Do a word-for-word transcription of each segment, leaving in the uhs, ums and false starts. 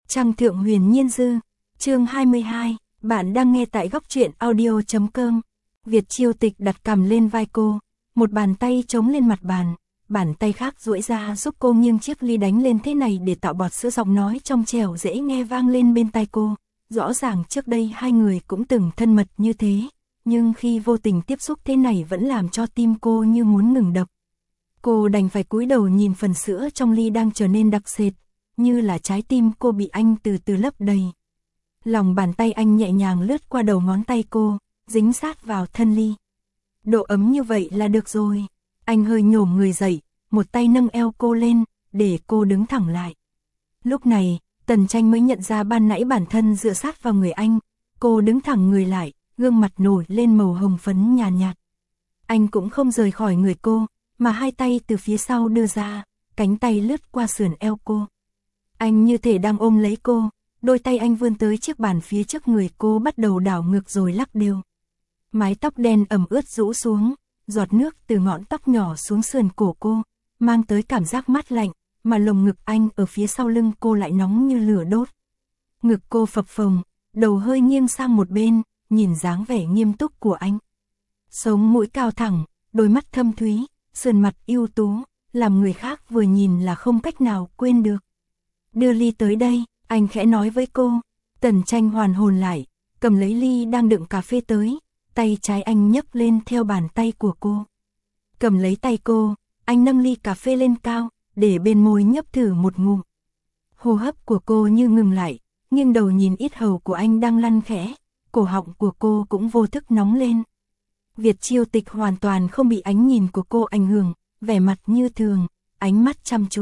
Trăng Thượng Huyền Nhiên Dư, chương hai mươi hai, bạn đang nghe tại góc truyện audio chấm com. Việt Chiêu Tịch đặt cằm lên vai cô, một bàn tay chống lên mặt bàn, bàn tay khác duỗi ra giúp cô nghiêng chiếc ly đánh lên thế này để tạo bọt sữa, giọng nói trong trẻo dễ nghe vang lên bên tai cô. Rõ ràng trước đây hai người cũng từng thân mật như thế, nhưng khi vô tình tiếp xúc thế này vẫn làm cho tim cô như muốn ngừng đập. Cô đành phải cúi đầu nhìn phần sữa trong ly đang trở nên đặc sệt, như là trái tim cô bị anh từ từ lấp đầy. Lòng bàn tay anh nhẹ nhàng lướt qua đầu ngón tay cô, dính sát vào thân ly. Độ ấm như vậy là được rồi. Anh hơi nhổm người dậy, một tay nâng eo cô lên, để cô đứng thẳng lại. Lúc này, Tần Tranh mới nhận ra ban nãy bản thân dựa sát vào người anh. Cô đứng thẳng người lại, gương mặt nổi lên màu hồng phấn nhàn nhạt, nhạt. Anh cũng không rời khỏi người cô, mà hai tay từ phía sau đưa ra, cánh tay lướt qua sườn eo cô. Anh như thể đang ôm lấy cô, đôi tay anh vươn tới chiếc bàn phía trước người cô, bắt đầu đảo ngược rồi lắc đều. Mái tóc đen ẩm ướt rũ xuống, giọt nước từ ngọn tóc nhỏ xuống sườn cổ cô, mang tới cảm giác mát lạnh, mà lồng ngực anh ở phía sau lưng cô lại nóng như lửa đốt. Ngực cô phập phồng, đầu hơi nghiêng sang một bên, nhìn dáng vẻ nghiêm túc của anh. Sống mũi cao thẳng, đôi mắt thâm thúy, sườn mặt ưu tú, làm người khác vừa nhìn là không cách nào quên được. Đưa ly tới đây, anh khẽ nói với cô. Tần Tranh hoàn hồn lại, cầm lấy ly đang đựng cà phê tới, tay trái anh nhấc lên theo bàn tay của cô. Cầm lấy tay cô, anh nâng ly cà phê lên cao, để bên môi nhấp thử một ngụm. Hô hấp của cô như ngừng lại, nghiêng đầu nhìn yết hầu của anh đang lăn khẽ, cổ họng của cô cũng vô thức nóng lên. Việt Chiêu Tịch hoàn toàn không bị ánh nhìn của cô ảnh hưởng, vẻ mặt như thường, ánh mắt chăm chú.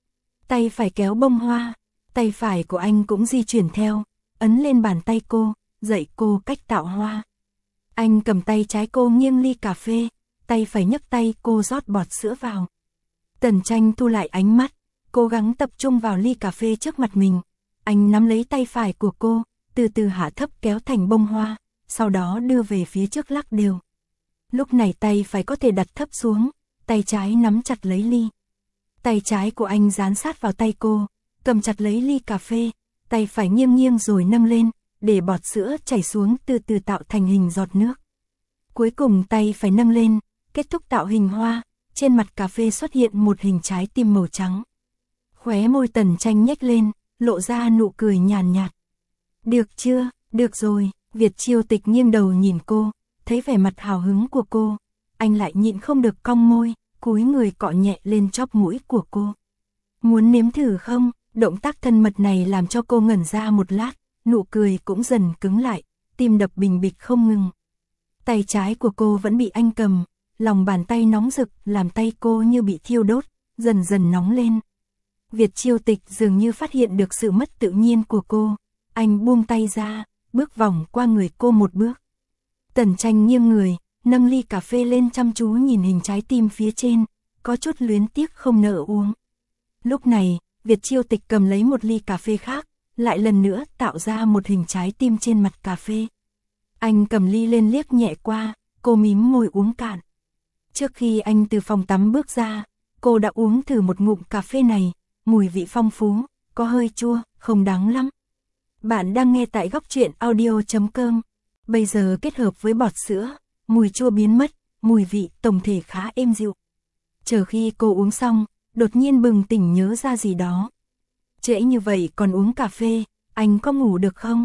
Tay phải kéo bông hoa, tay phải của anh cũng di chuyển theo, ấn lên bàn tay cô, dạy cô cách tạo hoa. Anh cầm tay trái cô nghiêng ly cà phê, tay phải nhấc tay cô rót bọt sữa vào. Tần Tranh thu lại ánh mắt, cố gắng tập trung vào ly cà phê trước mặt mình. Anh nắm lấy tay phải của cô, từ từ hạ thấp kéo thành bông hoa, sau đó đưa về phía trước lắc đều. Lúc này tay phải có thể đặt thấp xuống, tay trái nắm chặt lấy ly. Tay trái của anh dán sát vào tay cô, cầm chặt lấy ly cà phê, tay phải nghiêng nghiêng rồi nâng lên, để bọt sữa chảy xuống từ từ tạo thành hình giọt nước. Cuối cùng tay phải nâng lên, kết thúc tạo hình hoa, trên mặt cà phê xuất hiện một hình trái tim màu trắng. Khóe môi Tần Tranh nhếch lên, lộ ra nụ cười nhàn nhạt. Được chưa, được rồi. Việt Chiêu Tịch nghiêng đầu nhìn cô, thấy vẻ mặt hào hứng của cô, anh lại nhịn không được cong môi, cúi người cọ nhẹ lên chóp mũi của cô. Muốn nếm thử không? Động tác thân mật này làm cho cô ngẩn ra một lát, nụ cười cũng dần cứng lại, tim đập bình bịch không ngừng. Tay trái của cô vẫn bị anh cầm, lòng bàn tay nóng rực làm tay cô như bị thiêu đốt, dần dần nóng lên. Việt Chiêu Tịch dường như phát hiện được sự mất tự nhiên của cô, anh buông tay ra, bước vòng qua người cô một bước. Tần Tranh nghiêng người, nâng ly cà phê lên chăm chú nhìn hình trái tim phía trên, có chút luyến tiếc không nỡ uống. Lúc này, Việt Chiêu Tịch cầm lấy một ly cà phê khác, lại lần nữa tạo ra một hình trái tim trên mặt cà phê. Anh cầm ly lên liếc nhẹ qua, cô mím môi uống cạn. Trước khi anh từ phòng tắm bước ra, cô đã uống thử một ngụm cà phê này, mùi vị phong phú, có hơi chua, không đắng lắm. Bạn đang nghe tại góc truyện audio chấm com. Bây giờ kết hợp với bọt sữa, mùi chua biến mất, mùi vị tổng thể khá êm dịu. Chờ khi cô uống xong, đột nhiên bừng tỉnh nhớ ra gì đó. Trễ như vậy còn uống cà phê, anh có ngủ được không?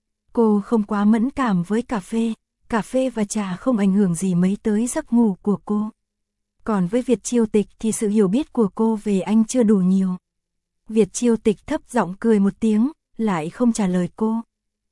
Cô không quá mẫn cảm với cà phê, cà phê và trà không ảnh hưởng gì mấy tới giấc ngủ của cô. Còn với Việt Chiêu Tịch thì sự hiểu biết của cô về anh chưa đủ nhiều. Việt Chiêu Tịch thấp giọng cười một tiếng, lại không trả lời cô.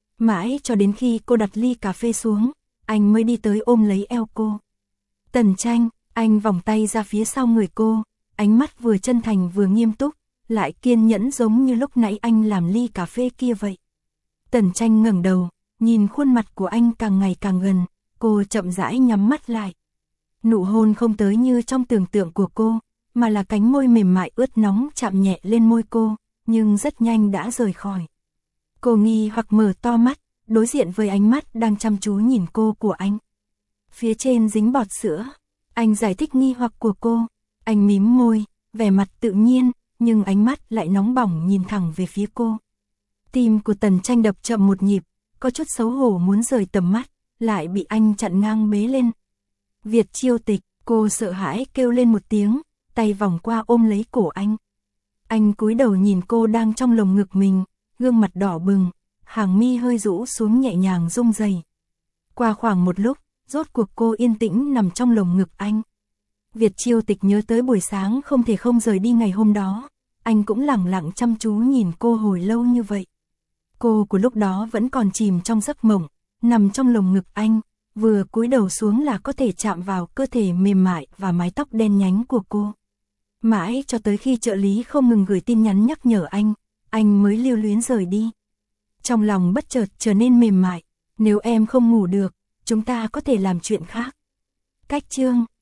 Mãi cho đến khi cô đặt ly cà phê xuống, anh mới đi tới ôm lấy eo cô. Tần Tranh, anh vòng tay ra phía sau người cô, ánh mắt vừa chân thành vừa nghiêm túc, lại kiên nhẫn giống như lúc nãy anh làm ly cà phê kia vậy. Tần Tranh ngẩng đầu, nhìn khuôn mặt của anh càng ngày càng gần, cô chậm rãi nhắm mắt lại. Nụ hôn không tới như trong tưởng tượng của cô, mà là cánh môi mềm mại ướt nóng chạm nhẹ lên môi cô, nhưng rất nhanh đã rời khỏi. Cô nghi hoặc mở to mắt, đối diện với ánh mắt đang chăm chú nhìn cô của anh. Phía trên dính bọt sữa, anh giải thích nghi hoặc của cô, anh mím môi, vẻ mặt tự nhiên, nhưng ánh mắt lại nóng bỏng nhìn thẳng về phía cô. Tim của Tần Tranh đập chậm một nhịp, có chút xấu hổ muốn rời tầm mắt, lại bị anh chặn ngang bế lên. Việt Chiêu Tịch, cô sợ hãi kêu lên một tiếng, tay vòng qua ôm lấy cổ anh. Anh cúi đầu nhìn cô đang trong lồng ngực mình, gương mặt đỏ bừng, hàng mi hơi rũ xuống nhẹ nhàng rung rẩy. Qua khoảng một lúc, rốt cuộc cô yên tĩnh nằm trong lồng ngực anh. Việt Chiêu Tịch nhớ tới buổi sáng không thể không rời đi ngày hôm đó, anh cũng lẳng lặng chăm chú nhìn cô hồi lâu như vậy. Cô của lúc đó vẫn còn chìm trong giấc mộng, nằm trong lồng ngực anh, vừa cúi đầu xuống là có thể chạm vào cơ thể mềm mại và mái tóc đen nhánh của cô. Mãi cho tới khi trợ lý không ngừng gửi tin nhắn nhắc nhở anh, anh mới lưu luyến rời đi. Trong lòng bất chợt trở nên mềm mại, nếu em không ngủ được, chúng ta có thể làm chuyện khác. Cách chương